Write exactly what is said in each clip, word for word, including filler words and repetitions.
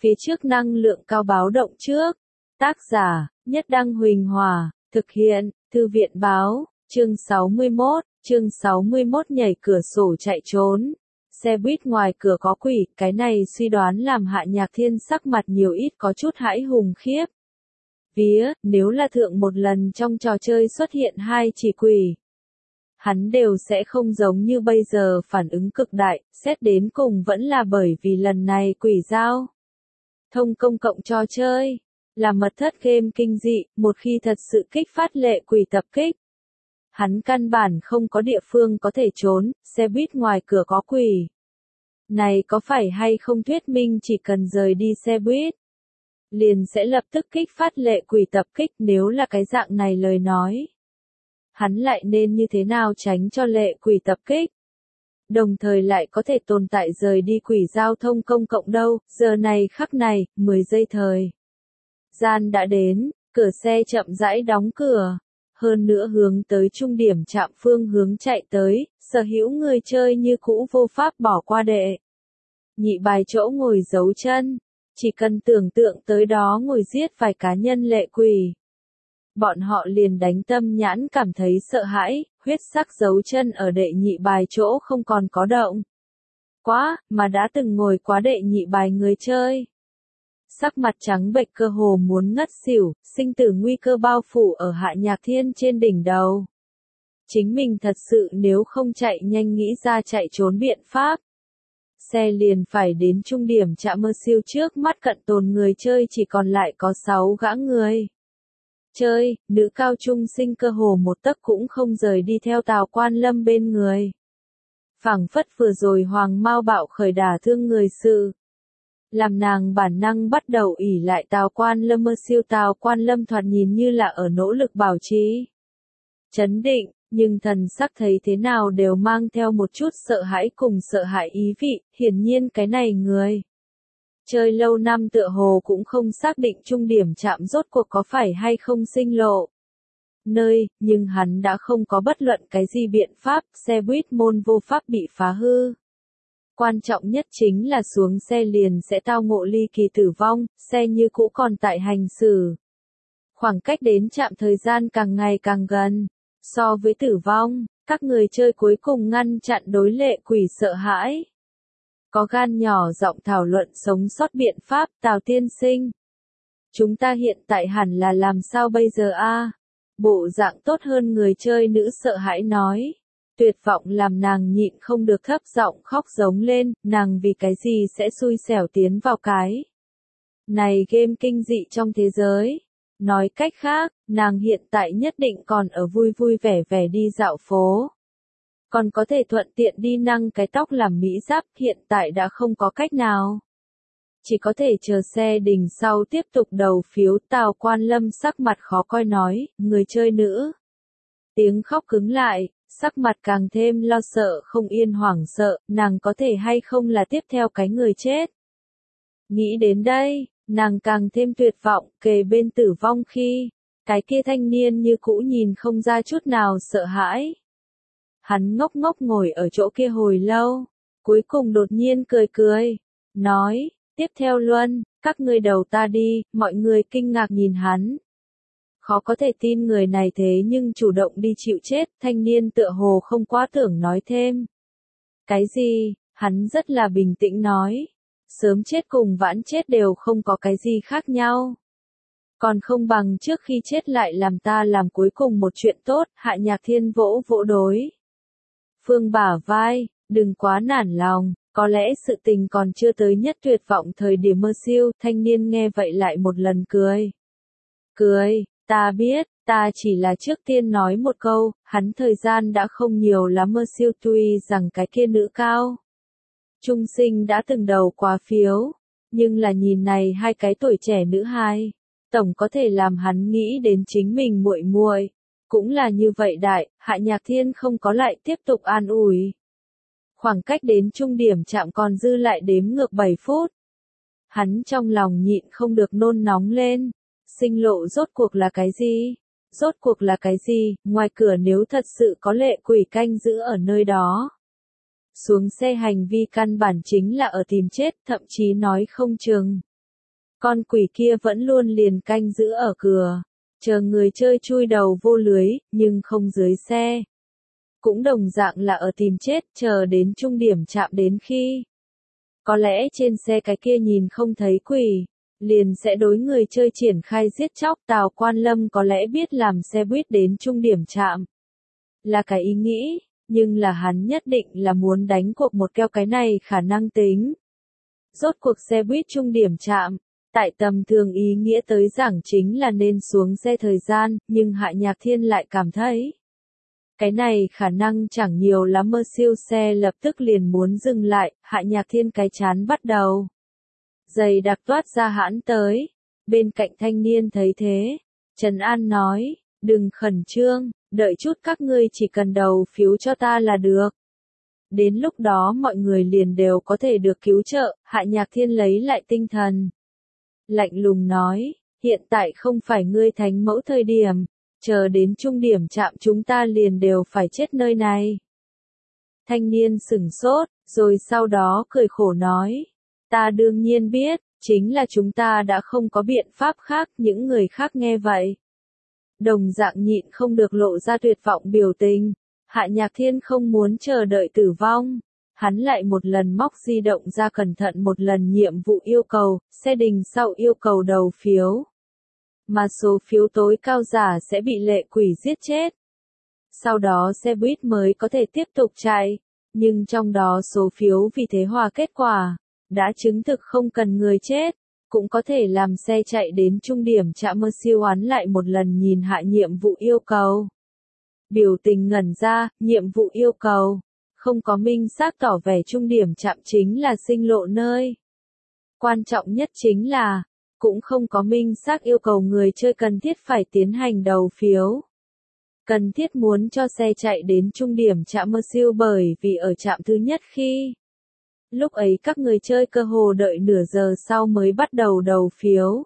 Phía trước năng lượng cao báo động trước. Tác giả, Nhất Đăng Huỳnh Hòa, thực hiện, Thư viện báo, chương sáu mươi mốt, chương sáu mươi mốt nhảy cửa sổ chạy trốn. Xe buýt ngoài cửa có quỷ, cái này suy đoán làm Hạ Nhạc Thiên sắc mặt nhiều ít có chút hãi hùng khiếp. Vía, nếu là thượng một lần trong trò chơi xuất hiện hai chỉ quỷ, hắn đều sẽ không giống như bây giờ phản ứng cực đại, xét đến cùng vẫn là bởi vì lần này quỷ giao thông công cộng trò chơi, là mật thất game kinh dị, một khi thật sự kích phát lệ quỷ tập kích. Hắn căn bản không có địa phương có thể trốn, xe buýt ngoài cửa có quỷ. Này có phải hay không thuyết minh chỉ cần rời đi xe buýt, liền sẽ lập tức kích phát lệ quỷ tập kích, nếu là cái dạng này lời nói. Hắn lại nên như thế nào tránh cho lệ quỷ tập kích? Đồng thời lại có thể tồn tại rời đi quỷ giao thông công cộng đâu, giờ này khắc này, mười giây thời gian đã đến, cửa xe chậm rãi đóng cửa. Hơn nữa hướng tới trung điểm trạm phương hướng chạy tới, sở hữu người chơi như cũ vô pháp bỏ qua đệ nhị bài chỗ ngồi giấu chân, chỉ cần tưởng tượng tới đó ngồi giết vài cá nhân lệ quỷ. Bọn họ liền đánh tâm nhãn cảm thấy sợ hãi, huyết sắc giấu chân ở đệ nhị bài chỗ không còn có động. Quá, mà đã từng ngồi quá đệ nhị bài người chơi. Sắc mặt trắng bệch cơ hồ muốn ngất xỉu, sinh tử nguy cơ bao phủ ở Hạ Nhạc Thiên trên đỉnh đầu. Chính mình thật sự nếu không chạy nhanh nghĩ ra chạy trốn biện pháp. Xe liền phải đến trung điểm trạm mơ siêu, trước mắt cận tồn người chơi chỉ còn lại có sáu gã người chơi, nữ cao trung sinh cơ hồ một tấc cũng không rời đi theo Tào Quan Lâm bên người. Phảng phất vừa rồi Hoàng Mao bạo khởi đả thương người sự, làm nàng bản năng bắt đầu ỷ lại Tào Quan Lâm. Mơ siêu Tào Quan Lâm thoạt nhìn như là ở nỗ lực bảo trì chấn định, nhưng thần sắc thấy thế nào đều mang theo một chút sợ hãi cùng sợ hãi ý vị, hiển nhiên cái này người chơi lâu năm tựa hồ cũng không xác định trung điểm trạm rốt cuộc có phải hay không sinh lộ nơi, nhưng hắn đã không có bất luận cái gì biện pháp, xe buýt môn vô pháp bị phá hư. Quan trọng nhất chính là xuống xe liền sẽ tao ngộ ly kỳ tử vong, xe như cũ còn tại hành xử. Khoảng cách đến trạm thời gian càng ngày càng gần. So với tử vong, các người chơi cuối cùng ngăn chặn đối lệ quỷ sợ hãi. Có gan nhỏ giọng thảo luận sống sót biện pháp. Tào tiên sinh, chúng ta hiện tại hẳn là làm sao bây giờ a? Bộ dạng tốt hơn người chơi nữ sợ hãi nói. Tuyệt vọng làm nàng nhịn không được thấp giọng khóc giống lên, nàng vì cái gì sẽ xui xẻo tiến vào cái này game kinh dị trong thế giới. Nói cách khác, nàng hiện tại nhất định còn ở vui vui vẻ vẻ đi dạo phố. Còn có thể thuận tiện đi nâng cái tóc làm mỹ giáp, hiện tại đã không có cách nào. Chỉ có thể chờ xe đình sau tiếp tục đầu phiếu. Tào Quan Lâm sắc mặt khó coi nói, người chơi nữ. Tiếng khóc cứng lại, sắc mặt càng thêm lo sợ không yên hoảng sợ, nàng có thể hay không là tiếp theo cái người chết. Nghĩ đến đây, nàng càng thêm tuyệt vọng, kề bên tử vong khi, cái kia thanh niên như cũ nhìn không ra chút nào sợ hãi. Hắn ngốc ngốc ngồi ở chỗ kia hồi lâu, cuối cùng đột nhiên cười cười, nói, tiếp theo Luân, các ngươi đầu ta đi. Mọi người kinh ngạc nhìn hắn. Khó có thể tin người này thế nhưng chủ động đi chịu chết, thanh niên tựa hồ không quá tưởng nói thêm. Cái gì, hắn rất là bình tĩnh nói. Sớm chết cùng vãn chết đều không có cái gì khác nhau. Còn không bằng trước khi chết lại làm ta làm cuối cùng một chuyện tốt. Hạ Nhạc Thiên vỗ vỗ đối phương bả vai, đừng quá nản lòng, có lẽ sự tình còn chưa tới nhất tuyệt vọng thời điểm. Mơ siêu, thanh niên nghe vậy lại một lần cười. Cười, ta biết, ta chỉ là trước tiên nói một câu, hắn thời gian đã không nhiều lắm. Mơ siêu tuy rằng cái kia nữ cao trung sinh đã từng đầu quá phiếu, nhưng là nhìn này hai cái tuổi trẻ nữ hai, tổng có thể làm hắn nghĩ đến chính mình muội muội, cũng là như vậy đại. Hạ Nhạc Thiên không có lại tiếp tục an ủi. Khoảng cách đến trung điểm trạm còn dư lại đếm ngược bảy phút. Hắn trong lòng nhịn không được nôn nóng lên, sinh lộ rốt cuộc là cái gì? Rốt cuộc là cái gì? Ngoài cửa nếu thật sự có lệ quỷ canh giữ ở nơi đó, xuống xe hành vi căn bản chính là ở tìm chết, thậm chí nói không chừng Con quỷ kia vẫn luôn liền canh giữ ở cửa, chờ người chơi chui đầu vô lưới, nhưng không dưới xe. Cũng đồng dạng là ở tìm chết, chờ đến trung điểm chạm đến khi. Có lẽ trên xe cái kia nhìn không thấy quỷ, liền sẽ đối người chơi triển khai giết chóc. Tào Quan Lâm có lẽ biết làm xe buýt đến trung điểm chạm. Là cái ý nghĩ, nhưng là hắn nhất định là muốn đánh cuộc một keo cái này khả năng tính. Rốt cuộc xe buýt trung điểm chạm, tại tầm thường ý nghĩa tới giảng chính là nên xuống xe thời gian, nhưng Hạ Nhạc Thiên lại cảm thấy. Cái này khả năng chẳng nhiều lắm mơ siêu xe lập tức liền muốn dừng lại, Hạ Nhạc Thiên cái chán bắt đầu. Giày đặc toát ra hãn tới, bên cạnh thanh niên thấy thế, Trần An nói, đừng khẩn trương, đợi chút các ngươi chỉ cần đầu phiếu cho ta là được. Đến lúc đó mọi người liền đều có thể được cứu trợ, Hạ Nhạc Thiên lấy lại tinh thần. Lạnh lùng nói, hiện tại không phải ngươi thánh mẫu thời điểm, chờ đến trung điểm chạm chúng ta liền đều phải chết nơi này. Thanh niên sửng sốt, rồi sau đó cười khổ nói, ta đương nhiên biết, chính là chúng ta đã không có biện pháp khác, những người khác nghe vậy. Đồng dạng nhịn không được lộ ra tuyệt vọng biểu tình, Hạ Nhạc Thiên không muốn chờ đợi tử vong. Hắn lại một lần móc di động ra cẩn thận một lần nhiệm vụ yêu cầu, xe đình sau yêu cầu đầu phiếu. Mà số phiếu tối cao giả sẽ bị lệ quỷ giết chết. Sau đó xe buýt mới có thể tiếp tục chạy, nhưng trong đó số phiếu vì thế hòa kết quả, đã chứng thực không cần người chết, cũng có thể làm xe chạy đến trung điểm chạm. Mơ siêu oán lại một lần nhìn hạ nhiệm vụ yêu cầu. Biểu tình ngẩn ra, nhiệm vụ yêu cầu. Không có minh xác tỏ vẻ trung điểm chạm chính là sinh lộ nơi. Quan trọng nhất chính là, cũng không có minh xác yêu cầu người chơi cần thiết phải tiến hành đầu phiếu. Cần thiết muốn cho xe chạy đến trung điểm chạm mơ siêu bởi vì ở trạm thứ nhất khi. Lúc ấy các người chơi cơ hồ đợi nửa giờ sau mới bắt đầu đầu phiếu.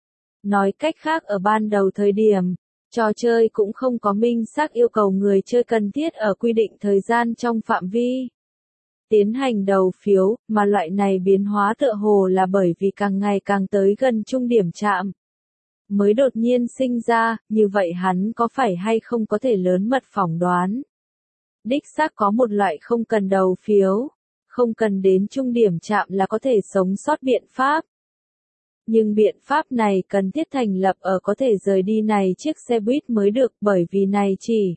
Nói cách khác ở ban đầu thời điểm, trò chơi cũng không có minh xác yêu cầu người chơi cần thiết ở quy định thời gian trong phạm vi tiến hành đầu phiếu, mà loại này biến hóa tựa hồ là bởi vì càng ngày càng tới gần trung điểm chạm mới đột nhiên sinh ra, như vậy hắn có phải hay không có thể lớn mật phỏng đoán. Đích xác có một loại không cần đầu phiếu, không cần đến trung điểm chạm là có thể sống sót biện pháp. Nhưng biện pháp này cần thiết thành lập ở có thể rời đi này chiếc xe buýt mới được, bởi vì này chỉ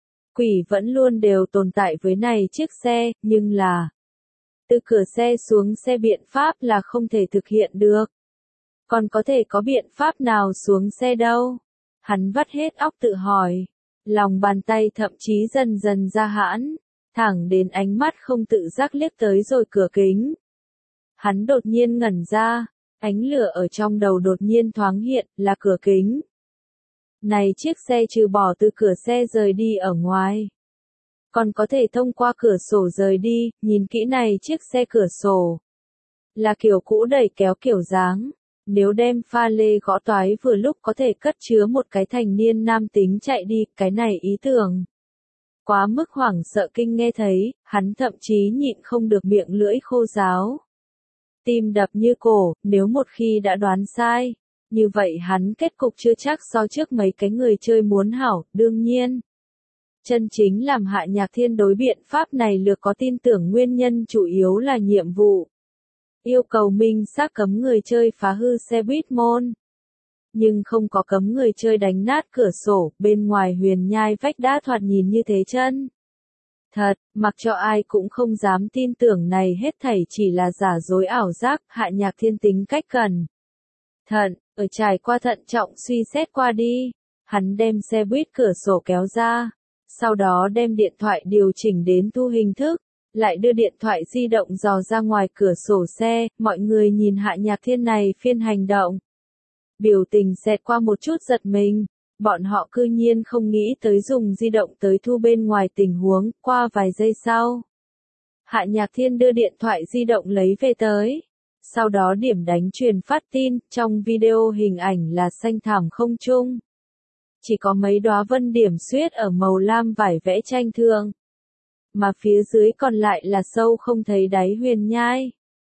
quỷ vẫn luôn đều tồn tại với này chiếc xe, nhưng là từ cửa xe xuống xe biện pháp là không thể thực hiện được. Còn có thể có biện pháp nào xuống xe đâu? Hắn vắt hết óc tự hỏi, lòng bàn tay thậm chí dần dần ra hãn, thẳng đến ánh mắt không tự giác liếc tới rồi cửa kính. Hắn đột nhiên ngẩn ra. Ánh lửa ở trong đầu đột nhiên thoáng hiện, là cửa kính. Này chiếc xe trừ bỏ từ cửa xe rời đi ở ngoài. Còn có thể thông qua cửa sổ rời đi, nhìn kỹ này chiếc xe cửa sổ. Là kiểu cũ đẩy kéo kiểu dáng. Nếu đem pha lê gõ toái vừa lúc có thể cất chứa một cái thành niên nam tính chạy đi, cái này ý tưởng. Quá mức hoảng sợ kinh nghe thấy, hắn thậm chí nhịn không được miệng lưỡi khô ráo. Tim đập như cổ, nếu một khi đã đoán sai, như vậy hắn kết cục chưa chắc so trước mấy cái người chơi muốn hảo, đương nhiên. Chân chính làm Hạ Nhạc Thiên đối biện pháp này lược có tin tưởng nguyên nhân chủ yếu là nhiệm vụ. Yêu cầu minh xác cấm người chơi phá hư xe buýt môn. Nhưng không có cấm người chơi đánh nát cửa sổ, bên ngoài huyền nhai vách đá thoạt nhìn như thế chân. Thật, mặc cho ai cũng không dám tin tưởng này hết thảy chỉ là giả dối ảo giác. Hạ Nhạc Thiên tính cách cẩn thận, ở trải qua thận trọng suy xét qua đi, hắn đem xe buýt cửa sổ kéo ra, sau đó đem điện thoại điều chỉnh đến thu hình thức, lại đưa điện thoại di động dò ra ngoài cửa sổ xe. Mọi người nhìn Hạ Nhạc Thiên này phiên hành động, biểu tình xẹt qua một chút giật mình. Bọn họ cư nhiên không nghĩ tới dùng di động tới thu bên ngoài tình huống. Qua vài giây sau, Hạ Nhạc Thiên đưa điện thoại di động lấy về tới. Sau đó điểm đánh truyền phát tin, trong video hình ảnh là xanh thảm không trung. Chỉ có mấy đóa vân điểm xuyết ở màu lam vải vẽ tranh thường. Mà phía dưới còn lại là sâu không thấy đáy huyền nhai.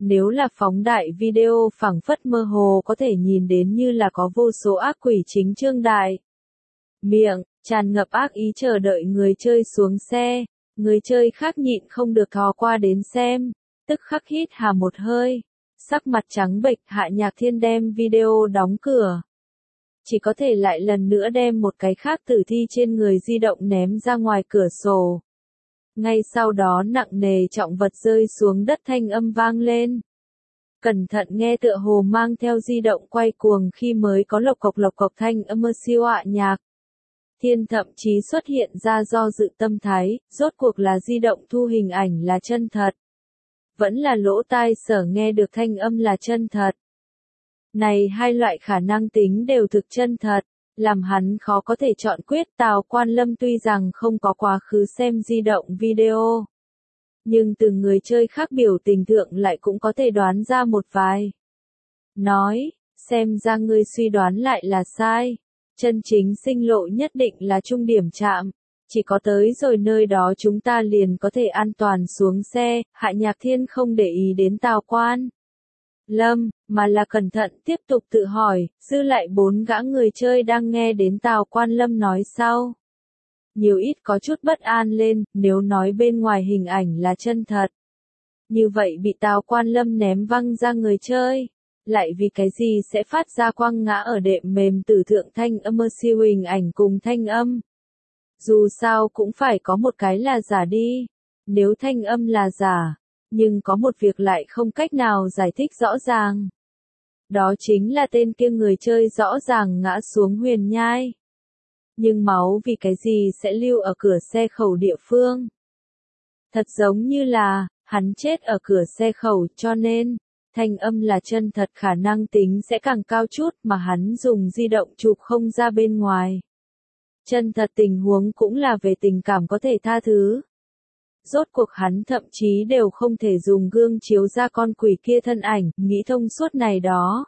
Nếu là phóng đại video phảng phất mơ hồ có thể nhìn đến như là có vô số ác quỷ chính trương đại. Miệng, tràn ngập ác ý chờ đợi người chơi xuống xe, người chơi khác nhịn không được thò qua đến xem, tức khắc hít hà một hơi, sắc mặt trắng bệch. Hạ Nhạc Thiên đem video đóng cửa. Chỉ có thể lại lần nữa đem một cái khác tử thi trên người di động ném ra ngoài cửa sổ. Ngay sau đó nặng nề trọng vật rơi xuống đất thanh âm vang lên. Cẩn thận nghe tựa hồ mang theo di động quay cuồng khi mới có lộc cộc lộc cộc thanh âm siêu ạ nhạc. Thiên thậm chí xuất hiện ra do dự tâm thái, rốt cuộc là di động thu hình ảnh là chân thật. Vẫn là lỗ tai sở nghe được thanh âm là chân thật. Này hai loại khả năng tính đều thực chân thật, làm hắn khó có thể chọn quyết. Tào Quan Lâm tuy rằng không có quá khứ xem di động video, nhưng từ người chơi khác biểu tình thượng lại cũng có thể đoán ra một vài. Nói, xem ra ngươi suy đoán lại là sai. Chân chính sinh lộ nhất định là trung điểm trạm. Chỉ có tới rồi nơi đó chúng ta liền có thể an toàn xuống xe. Hạ Nhạc Thiên không để ý đến Tào Quan Lâm, mà là cẩn thận tiếp tục tự hỏi, dư lại bốn gã người chơi đang nghe đến Tào Quan Lâm nói sau. Nhiều ít có chút bất an lên, nếu nói bên ngoài hình ảnh là chân thật. Như vậy bị Tào Quan Lâm ném văng ra người chơi. Lại vì cái gì sẽ phát ra quăng ngã ở đệm mềm tử thượng thanh âm siêu hình ảnh cùng thanh âm. Dù sao cũng phải có một cái là giả đi. Nếu thanh âm là giả, nhưng có một việc lại không cách nào giải thích rõ ràng. Đó chính là tên kia người chơi rõ ràng ngã xuống huyền nhai. Nhưng máu vì cái gì sẽ lưu ở cửa xe khẩu địa phương. Thật giống như là, hắn chết ở cửa xe khẩu cho nên, thanh âm là chân thật khả năng tính sẽ càng cao chút mà hắn dùng di động chụp không ra bên ngoài. Chân thật tình huống cũng là về tình cảm có thể tha thứ. Rốt cuộc hắn thậm chí đều không thể dùng gương chiếu ra con quỷ kia thân ảnh, nghĩ thông suốt này đó.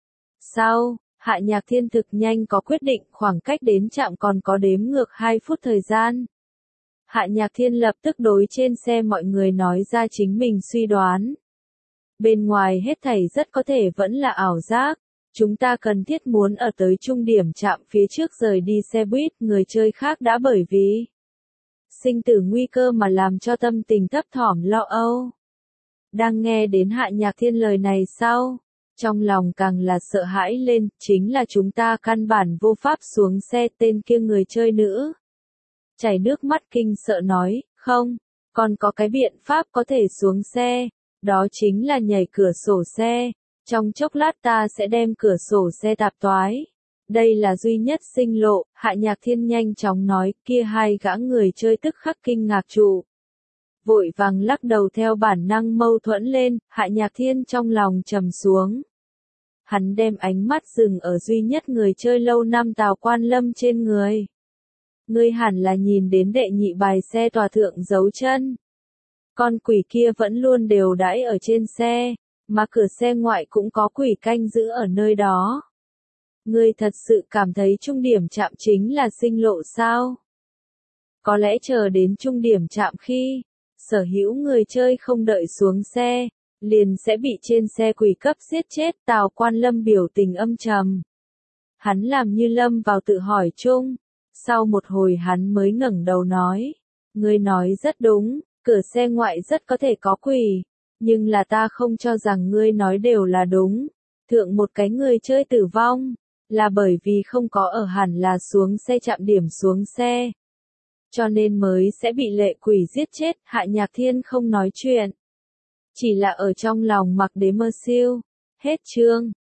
Sau, Hạ Nhạc Thiên thực nhanh có quyết định, khoảng cách đến trạm còn có đếm ngược hai phút thời gian. Hạ Nhạc Thiên lập tức đối trên xe mọi người nói ra chính mình suy đoán. Bên ngoài hết thảy rất có thể vẫn là ảo giác. Chúng ta cần thiết muốn ở tới trung điểm trạm phía trước rời đi xe buýt, người chơi khác đã bởi vì sinh tử nguy cơ mà làm cho tâm tình thấp thỏm lo âu. Đang nghe đến Hạ Nhạc Thiên lời này sau, trong lòng càng là sợ hãi lên, chính là chúng ta căn bản vô pháp xuống xe. Tên kia người chơi nữ chảy nước mắt kinh sợ nói, không, còn có cái biện pháp có thể xuống xe, đó chính là nhảy cửa sổ xe, trong chốc lát ta sẽ đem cửa sổ xe tạp toái. Đây là duy nhất sinh lộ. Hạ Nhạc Thiên nhanh chóng nói, kia hai gã người chơi tức khắc kinh ngạc trụ. Vội vàng lắc đầu theo bản năng mâu thuẫn lên, Hạ Nhạc Thiên trong lòng trầm xuống. Hắn đem ánh mắt dừng ở duy nhất người chơi lâu năm Tào Quan Lâm trên người. Ngươi hẳn là nhìn đến đệ nhị bài xe tòa thượng dấu chân. Con quỷ kia vẫn luôn đều đãi ở trên xe, mà cửa xe ngoại cũng có quỷ canh giữ ở nơi đó. Ngươi thật sự cảm thấy trung điểm trạm chính là sinh lộ sao? Có lẽ chờ đến trung điểm trạm khi, sở hữu người chơi không đợi xuống xe, liền sẽ bị trên xe quỷ cấp giết chết. Tào Quan Lâm biểu tình âm trầm. Hắn làm như lâm vào tự hỏi chung. Sau một hồi hắn mới ngẩng đầu nói. Ngươi nói rất đúng, cửa xe ngoại rất có thể có quỷ. Nhưng là ta không cho rằng ngươi nói đều là đúng. Thượng một cái người chơi tử vong, là bởi vì không có ở hẳn là xuống xe chạm điểm xuống xe. Cho nên mới sẽ bị lệ quỷ giết chết. Hạ Nhạc Thiên không nói chuyện. Chỉ là ở trong lòng mặc đế mơ siêu. Hết chương.